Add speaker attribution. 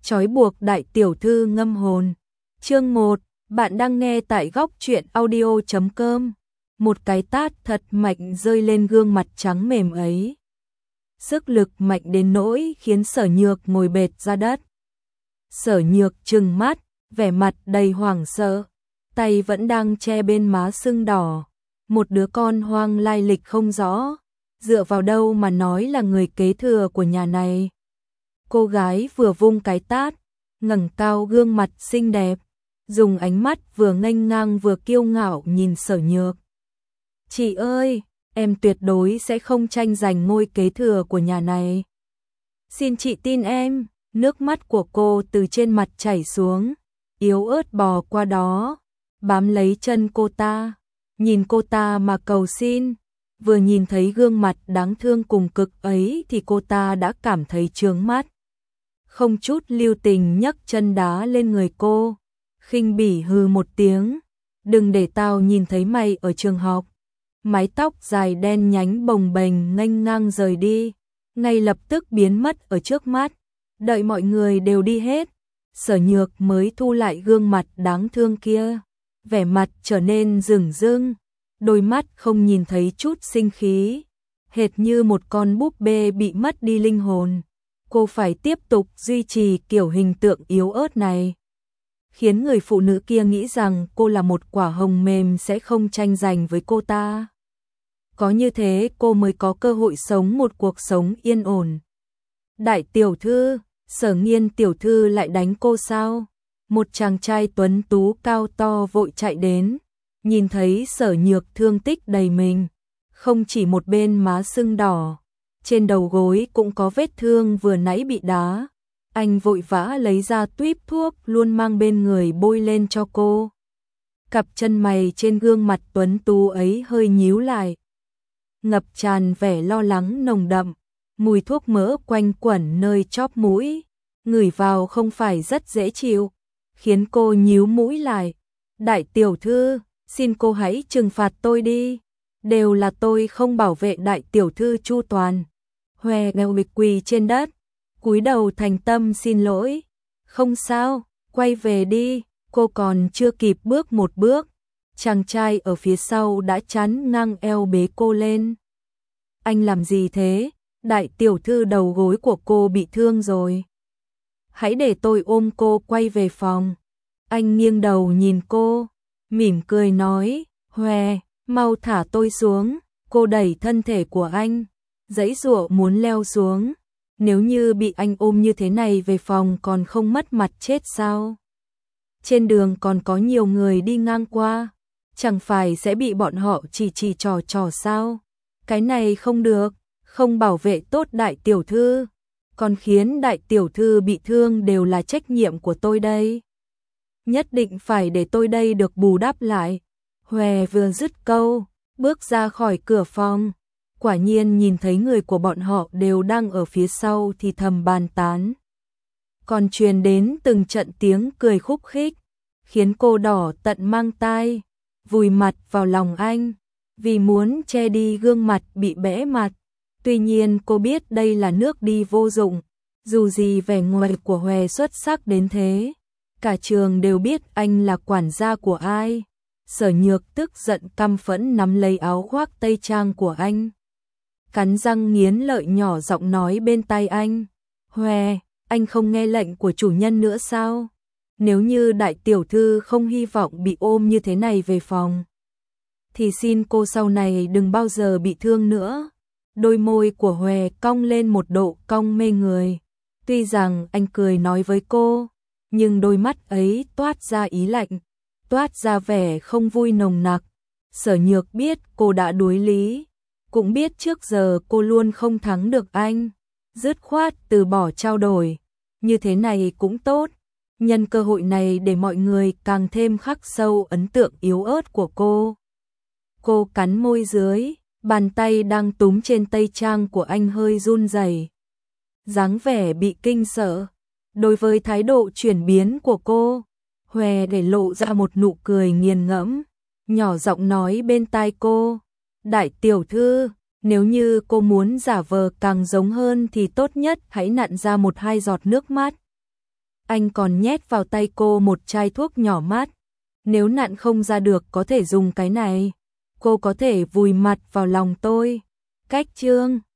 Speaker 1: Trói buộc đại tiểu thư ngâm hồn. Chương 1, bạn đang nghe tại góc truyện audio.com. Một cái tát thật mạnh rơi lên gương mặt trắng mềm ấy. Sức lực mạnh đến nỗi khiến Sở Nhược ngồi bệt ra đất. Sở Nhược trừng mắt, vẻ mặt đầy hoảng sợ, tay vẫn đang che bên má sưng đỏ. Một đứa con hoang lai lịch không rõ, dựa vào đâu mà nói là người kế thừa của nhà này. Cô gái vừa vung cái tát, ngẩng cao gương mặt xinh đẹp, dùng ánh mắt vừa nghênh ngang vừa kiêu ngạo nhìn Sở Nhược. Chị ơi, em tuyệt đối sẽ không tranh giành ngôi kế thừa của nhà này. Xin chị tin em. Nước mắt của cô từ trên mặt chảy xuống, yếu ớt bò qua đó, bám lấy chân cô ta, nhìn cô ta mà cầu xin. Vừa nhìn thấy gương mặt đáng thương cùng cực ấy thì cô ta đã cảm thấy chướng mắt. Không chút lưu tình nhấc chân đá lên người cô, khinh bỉ hừ một tiếng. Đừng để tao nhìn thấy mày ở trường học. Mái tóc dài đen nhánh bồng bềnh nghênh ngang rời đi, ngay lập tức biến mất ở trước mắt. Đợi mọi người đều đi hết, Sở Nhược mới thu lại gương mặt đáng thương kia, vẻ mặt trở nên rừng rưng, đôi mắt không nhìn thấy chút sinh khí, hệt như một con búp bê bị mất đi linh hồn. Cô phải tiếp tục duy trì kiểu hình tượng yếu ớt này, khiến người phụ nữ kia nghĩ rằng cô là một quả hồng mềm sẽ không tranh giành với cô ta. Có như thế cô mới có cơ hội sống một cuộc sống yên ổn. Đại tiểu thư, Sở Nghiên tiểu thư lại đánh cô sao? Một chàng trai tuấn tú cao to vội chạy đến, nhìn thấy Sở Nhược thương tích đầy mình, không chỉ một bên má sưng đỏ, trên đầu gối cũng có vết thương vừa nãy bị đá. Anh vội vã lấy ra tuíp thuốc luôn mang bên người bôi lên cho cô. Cặp chân mày trên gương mặt tuấn tú ấy hơi nhíu lại, ngập tràn vẻ lo lắng nồng đậm. Mùi thuốc mỡ quanh quẩn nơi chóp mũi, ngửi vào không phải rất dễ chịu, khiến cô nhíu mũi lại. Đại tiểu thư, xin cô hãy trừng phạt tôi đi, đều là tôi không bảo vệ đại tiểu thư chu toàn. Hòe nghèo bịch quỳ trên đất, cúi đầu thành tâm xin lỗi. Không sao, quay về đi. Cô còn chưa kịp bước một bước, chàng trai ở phía sau đã chắn ngang eo bế cô lên. Anh làm gì thế? Đại tiểu thư đầu gối của cô bị thương rồi. Hãy để tôi ôm cô quay về phòng. Anh nghiêng đầu nhìn cô, mỉm cười nói, Hòe, mau thả tôi xuống. Cô đẩy thân thể của anh, giãy giụa muốn leo xuống. Nếu như bị anh ôm như thế này về phòng còn không mất mặt chết sao? Trên đường còn có nhiều người đi ngang qua, chẳng phải sẽ bị bọn họ chỉ trò sao? Cái này không được. Không bảo vệ tốt đại tiểu thư, còn khiến đại tiểu thư bị thương đều là trách nhiệm của tôi đây. Nhất định phải để tôi đây được bù đắp lại. Hòe vừa dứt câu, bước ra khỏi cửa phòng, quả nhiên nhìn thấy người của bọn họ đều đang ở phía sau thì thầm bàn tán. Còn truyền đến từng trận tiếng cười khúc khích, khiến cô đỏ tận mang tai, vùi mặt vào lòng anh, vì muốn che đi gương mặt bị bẽ mặt. Tuy nhiên cô biết đây là nước đi vô dụng, dù gì vẻ ngoài của Hòe xuất sắc đến thế, cả trường đều biết anh là quản gia của ai. Sở Nhược tức giận căm phẫn nắm lấy áo khoác tây trang của anh, cắn răng nghiến lợi nhỏ giọng nói bên tai anh, Hòe, anh không nghe lệnh của chủ nhân nữa sao? Nếu như đại tiểu thư không hy vọng bị ôm như thế này về phòng, thì xin cô sau này đừng bao giờ bị thương nữa. Đôi môi của Hòe cong lên một độ cong mê người. Tuy rằng anh cười nói với cô, nhưng đôi mắt ấy toát ra ý lạnh, toát ra vẻ không vui nồng nặc. Sở Nhược biết cô đã đuối lý, cũng biết trước giờ cô luôn không thắng được anh, dứt khoát từ bỏ trao đổi. Như thế này cũng tốt, nhân cơ hội này để mọi người càng thêm khắc sâu ấn tượng yếu ớt của cô. Cô cắn môi dưới, bàn tay đang túm trên tây trang của anh hơi run rẩy, dáng vẻ bị kinh sợ. Đối với thái độ chuyển biến của cô, Hòe để lộ ra một nụ cười nghiền ngẫm, nhỏ giọng nói bên tai cô, đại tiểu thư, nếu như cô muốn giả vờ càng giống hơn thì tốt nhất hãy nặn ra một hai giọt nước mắt. Anh còn nhét vào tay cô một chai thuốc nhỏ mát. Nếu nặn không ra được có thể dùng cái này. Cô có thể vùi mặt vào lòng tôi. Cách chương